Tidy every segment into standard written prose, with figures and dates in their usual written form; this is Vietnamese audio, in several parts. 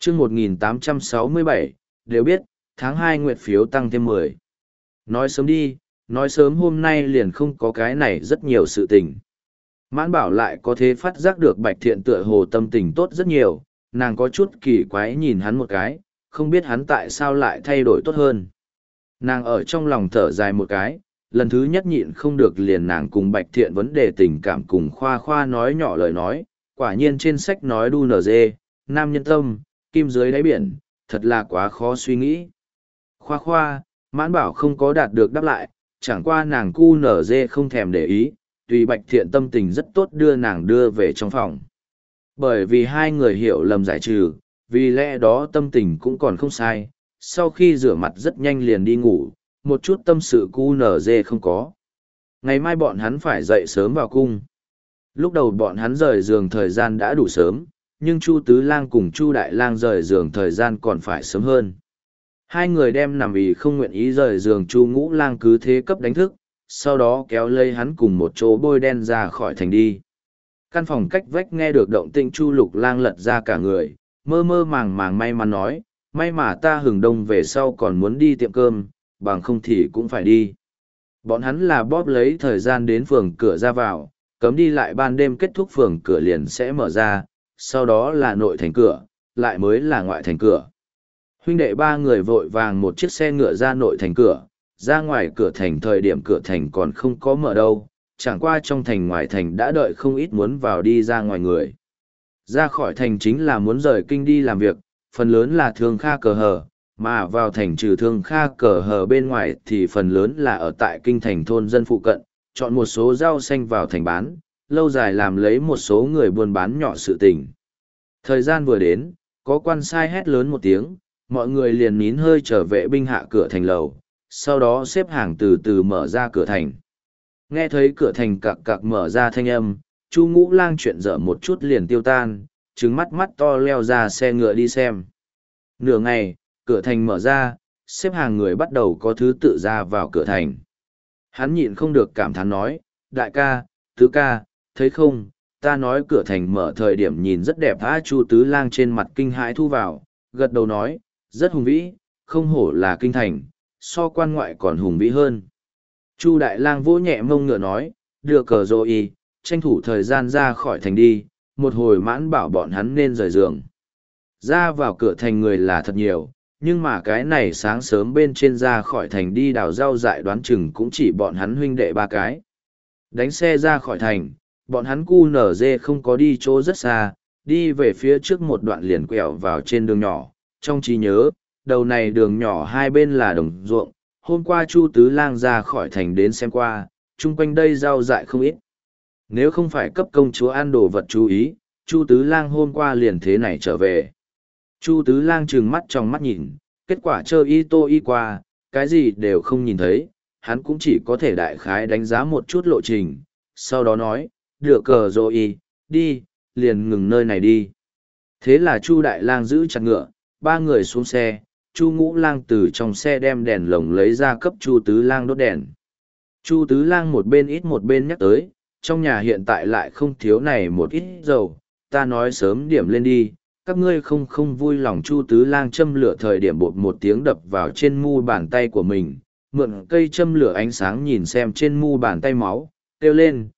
chương 1867, đều biết, tháng 2 nguyệt phiếu tăng thêm 10. Nói sớm đi, nói sớm hôm nay liền không có cái này rất nhiều sự tình. Mãn bảo lại có thế phát giác được Bạch Thiện tựa hồ tâm tình tốt rất nhiều, nàng có chút kỳ quái nhìn hắn một cái, không biết hắn tại sao lại thay đổi tốt hơn. Nàng ở trong lòng thở dài một cái, lần thứ nhất nhịn không được liền nàng cùng Bạch Thiện vấn đề tình cảm cùng khoa khoa nói nhỏ lời nói, quả nhiên trên sách nói đu nở dê, nam nhân tâm, kim dưới đáy biển, thật là quá khó suy nghĩ. Khoa khoa, mãn bảo không có đạt được đáp lại, chẳng qua nàng cu nở dê không thèm để ý, tùy Bạch Thiện tâm tình rất tốt đưa nàng đưa về trong phòng. Bởi vì hai người hiểu lầm giải trừ, vì lẽ đó tâm tình cũng còn không sai, sau khi rửa mặt rất nhanh liền đi ngủ, một chút tâm sự cu nở dê không có. Ngày mai bọn hắn phải dậy sớm vào cung. Lúc đầu bọn hắn rời giường thời gian đã đủ sớm, nhưng Chu Tứ Lang cùng Chu Đại Lang rời giường thời gian còn phải sớm hơn. Hai người đem nằm ý không nguyện ý rời giường Chu Ngũ Lang cứ thế cấp đánh thức, sau đó kéo lấy hắn cùng một chỗ bôi đen ra khỏi thành đi. Căn phòng cách vách nghe được động tĩnh Chu Lục Lang lật ra cả người, mơ mơ màng màng may mắn nói, may mà ta hừng đông về sau còn muốn đi tiệm cơm, bằng không thì cũng phải đi. Bọn hắn là bóp lấy thời gian đến phường cửa ra vào, cấm đi lại ban đêm kết thúc phường cửa liền sẽ mở ra, sau đó là nội thành cửa, lại mới là ngoại thành cửa. Huynh đệ ba người vội vàng một chiếc xe ngựa ra nội thành cửa, ra ngoài cửa thành thời điểm cửa thành còn không có mở đâu, chẳng qua trong thành ngoài thành đã đợi không ít muốn vào đi ra ngoài người. Ra khỏi thành chính là muốn rời kinh đi làm việc, phần lớn là thương kha cờ hờ, mà vào thành trừ thương kha cờ hờ bên ngoài thì phần lớn là ở tại kinh thành thôn dân phụ cận, chọn một số rau xanh vào thành bán, lâu dài làm lấy một số người buôn bán nhỏ sự tình. Thời gian vừa đến, có quan sai hét lớn một tiếng, mọi người liền nín hơi trở vệ binh hạ cửa thành lầu, sau đó xếp hàng từ từ mở ra cửa thành. Nghe thấy cửa thành cặc cặc mở ra thanh âm, Chu Ngũ Lang chuyện dở một chút liền tiêu tan, trừng mắt mắt to leo ra xe ngựa đi xem. Nửa ngày, cửa thành mở ra, xếp hàng người bắt đầu có thứ tự ra vào cửa thành. Hắn nhịn không được cảm thán nói, đại ca, tứ ca, thấy không, ta nói cửa thành mở thời điểm nhìn rất đẹp. Chu Tứ Lang trên mặt kinh hãi thu vào, gật đầu nói, rất hùng vĩ, không hổ là kinh thành, so quan ngoại còn hùng vĩ hơn. Chu Đại Lang vỗ nhẹ mông ngựa nói, đưa cờ rồi, tranh thủ thời gian ra khỏi thành đi, một hồi mãn bảo bọn hắn nên rời giường. Ra vào cửa thành người là thật nhiều, nhưng mà cái này sáng sớm bên trên ra khỏi thành đi đào rau dại đoán chừng cũng chỉ bọn hắn huynh đệ ba cái. Đánh xe ra khỏi thành, bọn hắn cu nở dê không có đi chỗ rất xa, đi về phía trước một đoạn liền quẹo vào trên đường nhỏ, trong trí nhớ, đầu này đường nhỏ hai bên là đồng ruộng, hôm qua Chu Tứ Lang ra khỏi thành đến xem qua, chung quanh đây rau dại không ít. Nếu không phải cấp công chúa ăn đồ vật chú ý, Chu Tứ Lang hôm qua liền thế này trở về. Chu Tứ Lang trừng mắt trong mắt nhìn, kết quả chơi y tô y qua, cái gì đều không nhìn thấy, hắn cũng chỉ có thể đại khái đánh giá một chút lộ trình, sau đó nói, được cờ rồi y, đi, liền ngừng nơi này đi. Thế là Chu Đại Lang giữ chặt ngựa, ba người xuống xe, Chu Ngũ Lang từ trong xe đem đèn lồng lấy ra cấp Chu Tứ Lang đốt đèn. Chu Tứ Lang một bên ít một bên nhắc tới, trong nhà hiện tại lại không thiếu này một ít dầu, ta nói sớm điểm lên đi, các ngươi không vui lòng. Chu Tứ Lang châm lửa thời điểm bột một tiếng đập vào trên mu bàn tay của mình, mượn cây châm lửa ánh sáng nhìn xem trên mu bàn tay máu, kêu lên,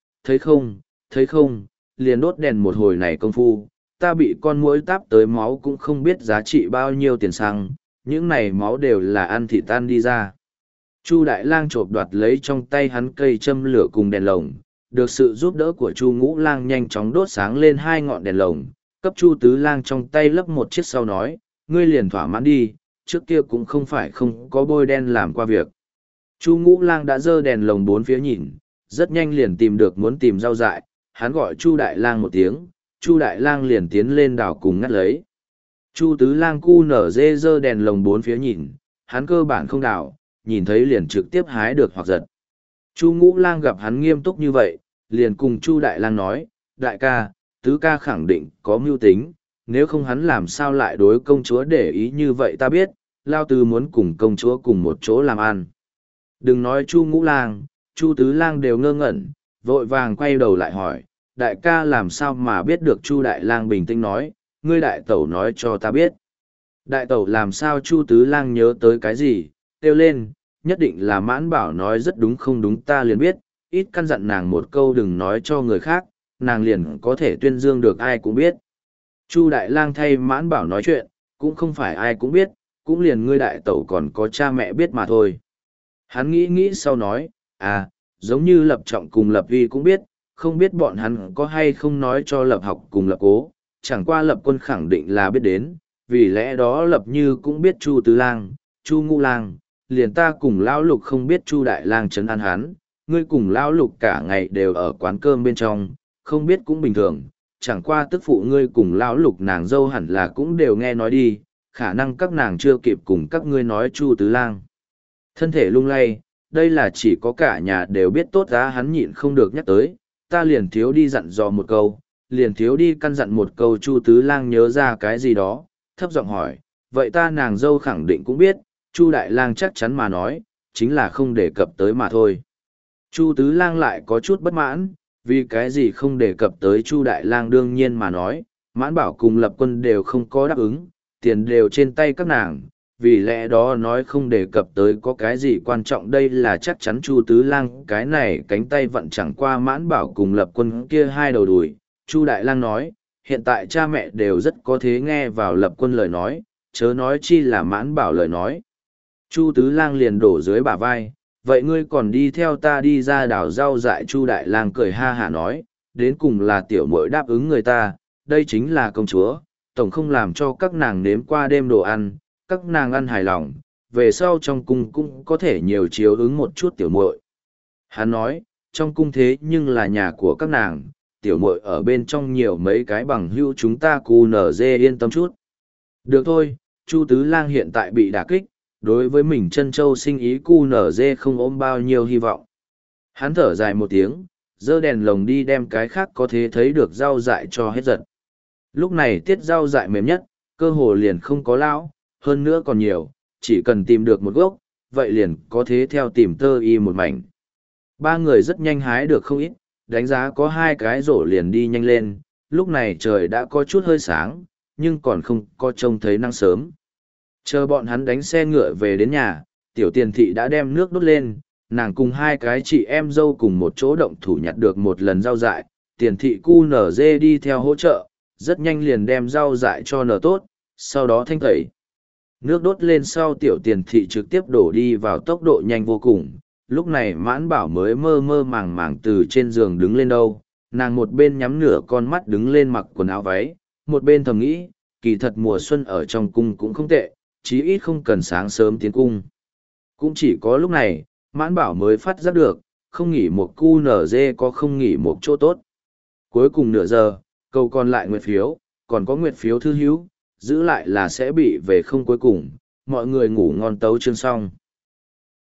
thấy không, liền đốt đèn một hồi này công phu, ta bị con muỗi táp tới máu cũng không biết giá trị bao nhiêu tiền xăng, những này máu đều là ăn thịt tan đi ra. Chu Đại Lang chộp đoạt lấy trong tay hắn cây châm lửa cùng đèn lồng, được sự giúp đỡ của Chu Ngũ Lang nhanh chóng đốt sáng lên hai ngọn đèn lồng, cấp Chu Tứ Lang trong tay lấp một chiếc sau nói, ngươi liền thỏa mãn đi, trước kia cũng không phải không có bôi đen làm qua việc. Chu Ngũ Lang đã giơ đèn lồng bốn phía nhìn, rất nhanh liền tìm được muốn tìm rau dại, hắn gọi Chu Đại Lang một tiếng, Chu Đại Lang liền tiến lên đào cùng ngắt lấy. Chu Tứ Lang cu nở dê giơ đèn lồng bốn phía nhìn, hắn cơ bản không đào, nhìn thấy liền trực tiếp hái được hoặc giật. Chu Ngũ Lang gặp hắn nghiêm túc như vậy, liền cùng Chu Đại Lang nói, đại ca, tứ ca khẳng định có mưu tính, nếu không hắn làm sao lại đối công chúa để ý như vậy ta biết, Lao Tứ muốn cùng công chúa cùng một chỗ làm ăn. Đừng nói Chu Ngũ Lang, Chu Tứ Lang đều ngơ ngẩn, vội vàng quay đầu lại hỏi, đại ca làm sao mà biết được. Chu Đại Lang bình tĩnh nói, ngươi đại tẩu nói cho ta biết. Đại tẩu làm sao Chu Tứ Lang nhớ tới cái gì, kêu lên, nhất định là Mãn Bảo nói rất đúng không đúng ta liền biết, ít căn dặn nàng một câu đừng nói cho người khác, nàng liền có thể tuyên dương được ai cũng biết. Chu Đại Lang thay Mãn Bảo nói chuyện, cũng không phải ai cũng biết, cũng liền ngươi đại tẩu còn có cha mẹ biết mà thôi. Hắn nghĩ nghĩ sau nói, à, giống như Lập Trọng cùng Lập Vi cũng biết, không biết bọn hắn có hay không nói cho Lập Học cùng Lập Cố, chẳng qua Lập Quân khẳng định là biết đến, vì lẽ đó Lập Như cũng biết Chu Tứ Lang, Chu Ngũ Lang, liền ta cùng Lão Lục không biết Chu Đại Lang trấn an hắn, ngươi cùng Lão Lục cả ngày đều ở quán cơm bên trong, không biết cũng bình thường, chẳng qua tức phụ ngươi cùng Lão Lục nàng dâu hẳn là cũng đều nghe nói đi, khả năng các nàng chưa kịp cùng các ngươi nói Chu Tứ Lang. Thân thể lung lay, đây là chỉ có cả nhà đều biết tốt ra hắn nhịn không được nhắc tới, ta liền thiếu đi dặn dò một câu, liền thiếu đi căn dặn một câu Chu Tứ Lang nhớ ra cái gì đó, thấp giọng hỏi, vậy ta nàng dâu khẳng định cũng biết, Chu Đại Lang chắc chắn mà nói, chính là không đề cập tới mà thôi. Chu Tứ Lang lại có chút bất mãn, vì cái gì không đề cập tới Chu Đại Lang đương nhiên mà nói, Mãn Bảo cùng Lập Quân đều không có đáp ứng, tiền đều trên tay các nàng, vì lẽ đó nói không đề cập tới có cái gì quan trọng đây là chắc chắn Chu Tứ Lang cái này cánh tay vận chẳng qua Mãn Bảo cùng Lập Quân kia hai đầu đùi. Chu Đại Lang nói, hiện tại cha mẹ đều rất có thế nghe vào Lập Quân lời nói, chớ nói chi là Mãn Bảo lời nói. Chu Tứ Lang liền đổ dưới bả vai, vậy ngươi còn đi theo ta đi ra đảo rau dại. Chu Đại Lang cười ha hả nói, đến cùng là tiểu muội đáp ứng người ta, đây chính là công chúa, tổng không làm cho các nàng nếm qua đêm đồ ăn, các nàng ăn hài lòng, về sau trong cung cũng có thể nhiều chiếu ứng một chút tiểu muội. Hắn nói, trong cung thế nhưng là nhà của các nàng, tiểu muội ở bên trong nhiều mấy cái bằng hữu chúng ta cu nở dê yên tâm chút. Được thôi, Chu Tứ Lang hiện tại bị đả kích, đối với mình chân châu sinh ý cu nở dê không ôm bao nhiêu hy vọng. Hắn thở dài một tiếng, giơ đèn lồng đi đem cái khác có thể thấy được rau dại cho hết giật. Lúc này tiết rau dại mềm nhất, cơ hồ liền không có lão, hơn nữa còn nhiều, chỉ cần tìm được một gốc, vậy liền có thế theo tìm tơ y một mảnh. Ba người rất nhanh hái được không ít, đánh giá có hai cái rổ liền đi nhanh lên, lúc này trời đã có chút hơi sáng, nhưng còn không có trông thấy nắng sớm. Chờ bọn hắn đánh xe ngựa về đến nhà, tiểu tiền thị đã đem nước đốt lên, nàng cùng hai cái chị em dâu cùng một chỗ động thủ nhặt được một lần rau dại, tiền thị cu nở dê đi theo hỗ trợ, rất nhanh liền đem rau dại cho nở tốt, sau đó thanh tẩy. Nước đốt lên sau tiểu tiền thị trực tiếp đổ đi vào tốc độ nhanh vô cùng, lúc này Mãn Bảo mới mơ mơ màng màng từ trên giường đứng lên đâu, nàng một bên nhắm nửa con mắt đứng lên mặc quần áo váy, một bên thầm nghĩ, kỳ thật mùa xuân ở trong cung cũng không tệ, chí ít không cần sáng sớm tiến cung. Cũng chỉ có lúc này, Mãn Bảo mới phát giác được, không nghỉ một cu nở dê có không nghỉ một chỗ tốt. Cuối cùng nửa giờ, câu còn lại nguyệt phiếu, còn có nguyệt phiếu thư hữu, giữ lại là sẽ bị về không cuối cùng, mọi người ngủ ngon tấu chương xong.